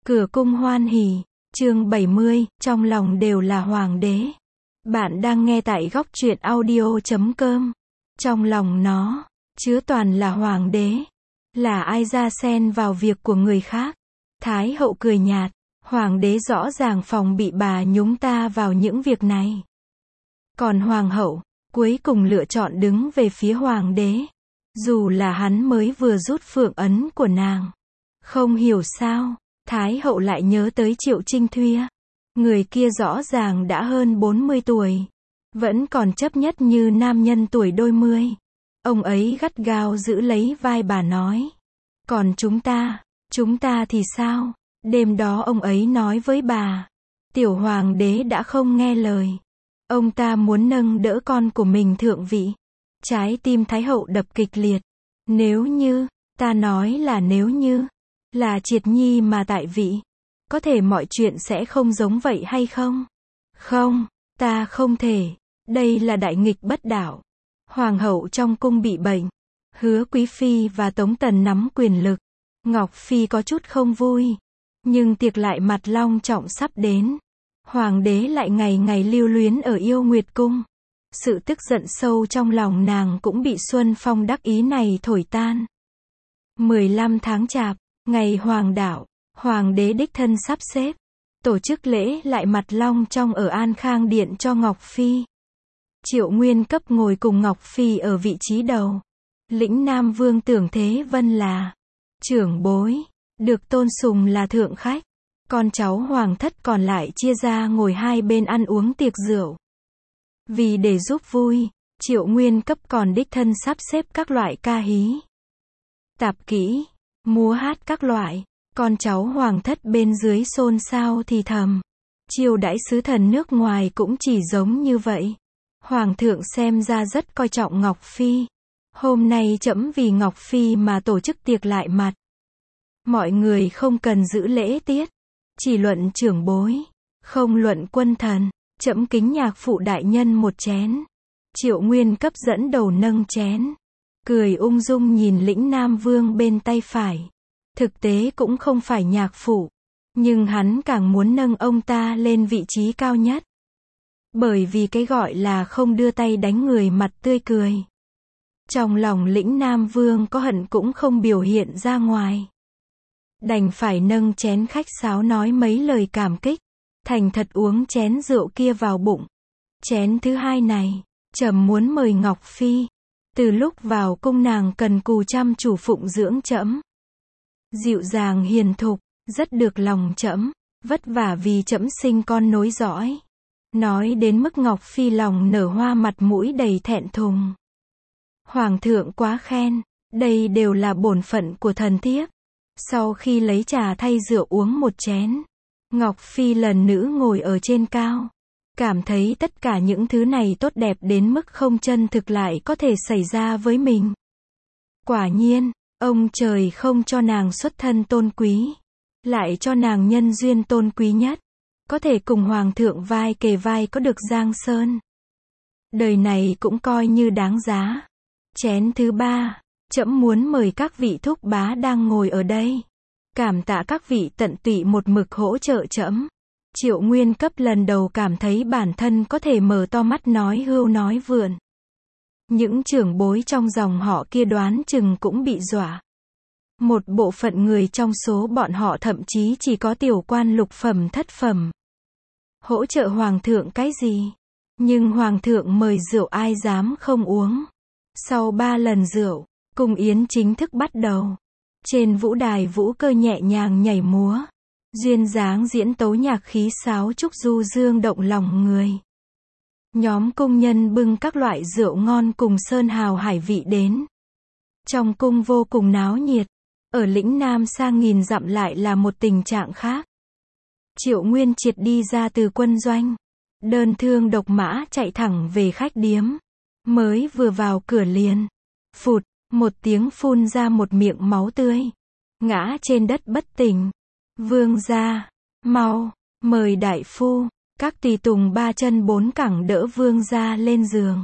Cửa cung hoan hỉ, chương 70, trong lòng đều là hoàng đế. Bạn đang nghe tại góc truyện audio.com. Trong lòng nó, chứa toàn là hoàng đế. Là ai ra xen vào việc của người khác? Thái hậu cười nhạt, hoàng đế rõ ràng phòng bị bà nhúng ta vào những việc này. Còn hoàng hậu, cuối cùng lựa chọn đứng về phía hoàng đế. Dù là hắn mới vừa rút phượng ấn của nàng. Không hiểu sao, Thái hậu lại nhớ tới Triệu Trinh Thuyết. Người kia rõ ràng đã hơn 40 tuổi. Vẫn còn chấp nhất như nam nhân tuổi đôi mươi. Ông ấy gắt gao giữ lấy vai bà nói. Còn chúng ta thì sao? Đêm đó ông ấy nói với bà. Tiểu hoàng đế đã không nghe lời. Ông ta muốn nâng đỡ con của mình thượng vị. Trái tim Thái hậu đập kịch liệt. Nếu như, ta nói là nếu như, là Triệt Nhi mà tại vị, có thể mọi chuyện sẽ không giống vậy hay không? Không, ta không thể. Đây là đại nghịch bất đạo. Hoàng hậu trong cung bị bệnh. Hứa Quý Phi và Tống Tần nắm quyền lực. Ngọc Phi có chút không vui. Nhưng tiệc lại mặt long trọng sắp đến. Hoàng đế lại ngày ngày lưu luyến ở Yêu Nguyệt Cung. Sự tức giận sâu trong lòng nàng cũng bị Xuân Phong đắc ý này thổi tan. 15 tháng Chạp, ngày hoàng đạo, hoàng đế đích thân sắp xếp. Tổ chức lễ lại mặt long trong ở An Khang Điện cho Ngọc Phi. Triệu Nguyên Cấp ngồi cùng Ngọc Phi ở vị trí đầu. Lĩnh Nam Vương Tưởng Thế Vân là trưởng bối, được tôn sùng là thượng khách. Con cháu hoàng thất còn lại chia ra ngồi hai bên ăn uống tiệc rượu. Vì để giúp vui, Triệu Nguyên Cấp còn đích thân sắp xếp các loại ca hí, tạp kỹ, múa hát các loại. Con cháu hoàng thất bên dưới xôn xao thì thầm. Chiêu đãi sứ thần nước ngoài cũng chỉ giống như vậy. Hoàng thượng xem ra rất coi trọng Ngọc Phi. Hôm nay trẫm vì Ngọc Phi mà tổ chức tiệc lại mặt. Mọi người không cần giữ lễ tiết. Chỉ luận trưởng bối, không luận quân thần. Trẫm kính nhạc phụ đại nhân một chén. Triệu Nguyên Cấp dẫn đầu nâng chén. Cười ung dung nhìn Lĩnh Nam Vương bên tay phải. Thực tế cũng không phải nhạc phụ. Nhưng hắn càng muốn nâng ông ta lên vị trí cao nhất. Bởi vì cái gọi là không đưa tay đánh người mặt tươi cười. Trong lòng Lĩnh Nam Vương có hận cũng không biểu hiện ra ngoài. Đành phải nâng chén khách sáo nói mấy lời cảm kích. Thành thật uống chén rượu kia vào bụng. Chén thứ hai này, trẫm muốn mời Ngọc Phi. Từ lúc vào cung nàng cần cù chăm chủ phụng dưỡng trẫm. Dịu dàng hiền thục, rất được lòng trẫm, vất vả vì trẫm sinh con nối dõi. Nói đến mức Ngọc Phi lòng nở hoa mặt mũi đầy thẹn thùng. Hoàng thượng quá khen, đây đều là bổn phận của thần thiếp. Sau khi lấy trà thay rượu uống một chén, Ngọc Phi lần nữa ngồi ở trên cao. Cảm thấy tất cả những thứ này tốt đẹp đến mức không chân thực lại có thể xảy ra với mình. Quả nhiên, ông trời không cho nàng xuất thân tôn quý. Lại cho nàng nhân duyên tôn quý nhất. Có thể cùng hoàng thượng vai kề vai có được Giang Sơn. Đời này cũng coi như đáng giá. Chén thứ ba, trẫm muốn mời các vị thúc bá đang ngồi ở đây. Cảm tạ các vị tận tụy một mực hỗ trợ trẫm. Triệu Nguyên Cấp lần đầu cảm thấy bản thân có thể mở to mắt nói hưu nói vượn. Những trưởng bối trong dòng họ kia đoán chừng cũng bị dọa. Một bộ phận người trong số bọn họ thậm chí chỉ có tiểu quan lục phẩm thất phẩm. Hỗ trợ hoàng thượng cái gì? Nhưng hoàng thượng mời rượu ai dám không uống. Sau 3 lần rượu, cung yến chính thức bắt đầu. Trên vũ đài vũ cơ nhẹ nhàng nhảy múa. Duyên dáng diễn tấu nhạc khí sáo trúc du dương động lòng người. Nhóm cung nhân bưng các loại rượu ngon cùng sơn hào hải vị đến. Trong cung vô cùng náo nhiệt. Ở Lĩnh Nam sang nghìn dặm lại là một tình trạng khác. Triệu Nguyên Triệt đi ra từ quân doanh. Đơn thương độc mã chạy thẳng về khách điếm. Mới vừa vào cửa liền. Phụt, một tiếng phun ra một miệng máu tươi. Ngã trên đất bất tỉnh. Vương gia, mau, mời đại phu. Các tùy tùng 3 chân 4 cẳng đỡ vương gia lên giường.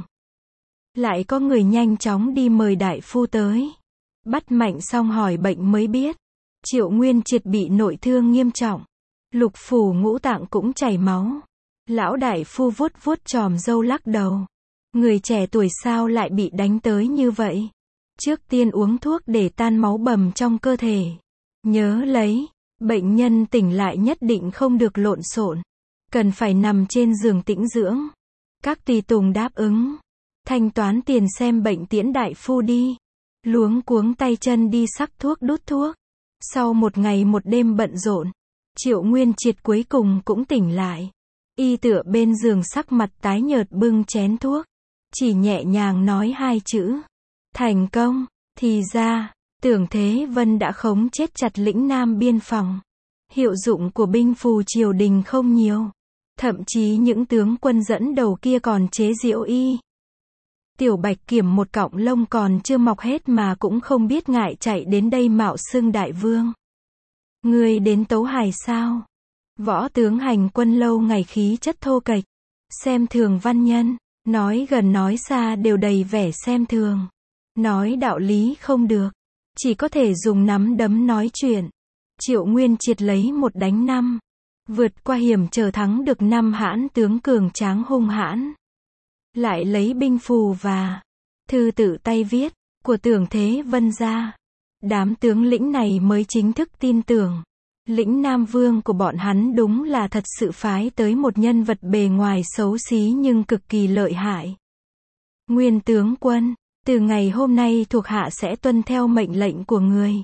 Lại có người nhanh chóng đi mời đại phu tới. Bắt Mạnh xong hỏi bệnh mới biết. Triệu Nguyên Triệt bị nội thương nghiêm trọng. Lục phủ ngũ tạng cũng chảy máu. Lão đại phu vuốt vuốt chòm râu lắc đầu. Người trẻ tuổi sao lại bị đánh tới như vậy? Trước tiên uống thuốc để tan máu bầm trong cơ thể. Nhớ lấy, bệnh nhân tỉnh lại nhất định không được lộn xộn. Cần phải nằm trên giường tĩnh dưỡng. Các tùy tùng đáp ứng. Thanh toán tiền xem bệnh tiễn đại phu đi. Luống cuống tay chân đi sắc thuốc đút thuốc. Sau một ngày một đêm bận rộn, Triệu Nguyên Triệt cuối cùng cũng tỉnh lại. Y tựa bên giường sắc mặt tái nhợt bưng chén thuốc. Chỉ nhẹ nhàng nói hai chữ. Thành công. Thì ra, Tưởng Thế Vân đã khống chết chặt lĩnh Nam biên phòng. Hiệu dụng của binh phù triều đình không nhiều. Thậm chí những tướng quân dẫn đầu kia còn chế giễu y. Tiểu Bạch Kiểm một cọng lông còn chưa mọc hết mà cũng không biết ngại chạy đến đây mạo xưng đại vương. Ngươi đến tấu hài sao? Võ tướng hành quân lâu ngày khí chất thô kệch, xem thường văn nhân, nói gần nói xa đều đầy vẻ xem thường. Nói đạo lý không được, chỉ có thể dùng nắm đấm nói chuyện. Triệu Nguyên Triệt lấy 1 đánh 5, vượt qua hiểm trở thắng được 5 hãn tướng cường tráng hung hãn. Lại lấy binh phù và thư tự tay viết của Tưởng Thế Vân ra. Đám tướng lĩnh này mới chính thức tin tưởng. Lĩnh Nam Vương của bọn hắn đúng là thật sự phái tới một nhân vật bề ngoài xấu xí nhưng cực kỳ lợi hại. Nguyên tướng quân, từ ngày hôm nay thuộc hạ sẽ tuân theo mệnh lệnh của người.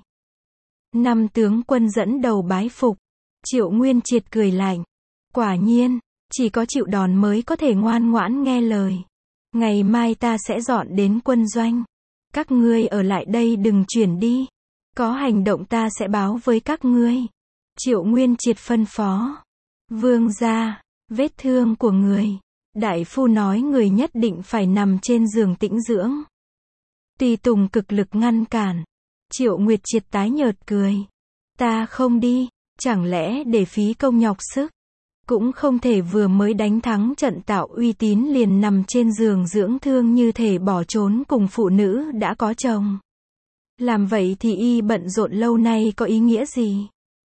5 tướng quân dẫn đầu bái phục. Triệu Nguyên Triệt cười lạnh. Quả nhiên, chỉ có chịu đòn mới có thể ngoan ngoãn nghe lời. Ngày mai ta sẽ dọn đến quân doanh. Các ngươi ở lại đây đừng chuyển đi. Có hành động ta sẽ báo với các ngươi. Triệu Nguyên Triệt phân phó. Vương gia, vết thương của người. Đại phu nói người nhất định phải nằm trên giường tĩnh dưỡng. Tùy tùng cực lực ngăn cản. Triệu Nguyệt Triệt tái nhợt cười. Ta không đi, chẳng lẽ để phí công nhọc sức. Cũng không thể vừa mới đánh thắng trận tạo uy tín liền nằm trên giường dưỡng thương như thể bỏ trốn cùng phụ nữ đã có chồng. Làm vậy thì y bận rộn lâu nay có ý nghĩa gì?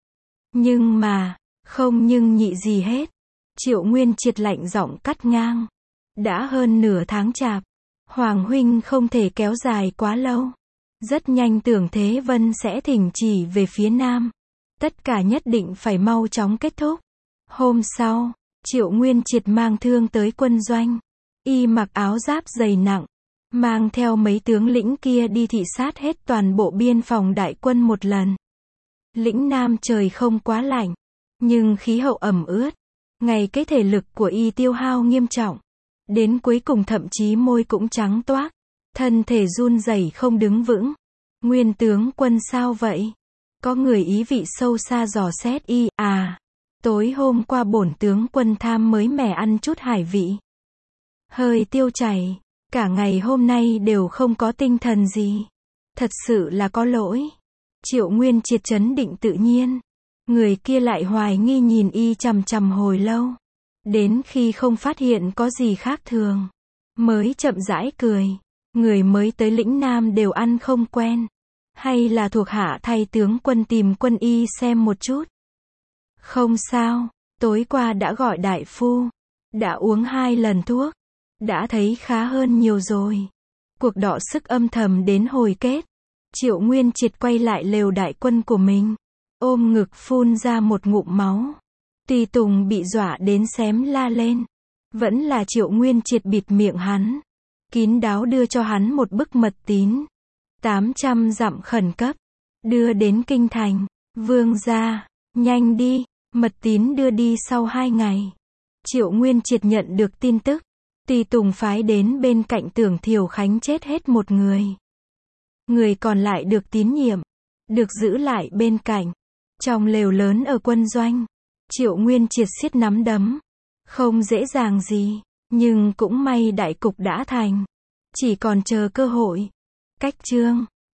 Nhưng mà, không nhưng nhị gì hết. Triệu Nguyên Triệt lạnh giọng cắt ngang. Đã hơn nửa tháng chạp. Hoàng huynh không thể kéo dài quá lâu. Rất nhanh Tưởng Thế Vân sẽ thỉnh chỉ về phía Nam. Tất cả nhất định phải mau chóng kết thúc. Hôm sau, Triệu Nguyên Triệt mang thương tới quân doanh. Y mặc áo giáp dày nặng, mang theo mấy tướng lĩnh kia đi thị sát hết toàn bộ biên phòng đại quân một lần. Lĩnh Nam trời không quá lạnh, nhưng khí hậu ẩm ướt. Ngày cái thể lực của y tiêu hao nghiêm trọng. Đến cuối cùng thậm chí môi cũng trắng toác. Thân thể run rẩy không đứng vững. Nguyên tướng quân sao vậy? Có người ý vị sâu xa dò xét y. Tối hôm qua bổn tướng quân tham mới mẻ ăn chút hải vị. Hơi tiêu chảy. Cả ngày hôm nay đều không có tinh thần gì. Thật sự là có lỗi. Triệu Nguyên Triệt trấn định tự nhiên. Người kia lại hoài nghi nhìn y chằm chằm hồi lâu. Đến khi không phát hiện có gì khác thường, mới chậm rãi cười. Người mới tới lĩnh Nam đều ăn không quen. Hay là thuộc hạ thay tướng quân tìm quân y xem một chút? Không sao, tối qua đã gọi đại phu. Đã uống 2 lần thuốc. Đã thấy khá hơn nhiều rồi. Cuộc đọ sức âm thầm đến hồi kết. Triệu Nguyên Triệt quay lại lều đại quân của mình. Ôm ngực phun ra một ngụm máu. Tùy tùng bị dọa đến xém la lên. Vẫn là Triệu Nguyên Triệt bịt miệng hắn. Kín đáo đưa cho hắn một bức mật tín. 800 dặm khẩn cấp. Đưa đến kinh thành. Vương gia, nhanh đi. Mật tín đưa đi sau 2 ngày. Triệu Nguyên Triệt nhận được tin tức. Tùy tùng phái đến bên cạnh Tưởng Thiều Khánh chết hết một người. Người còn lại được tín nhiệm. Được giữ lại bên cạnh. Trong lều lớn ở quân doanh. Triệu Nguyên Triệt siết nắm đấm. Không dễ dàng gì. Nhưng cũng may đại cục đã thành. Chỉ còn chờ cơ hội. Cách chương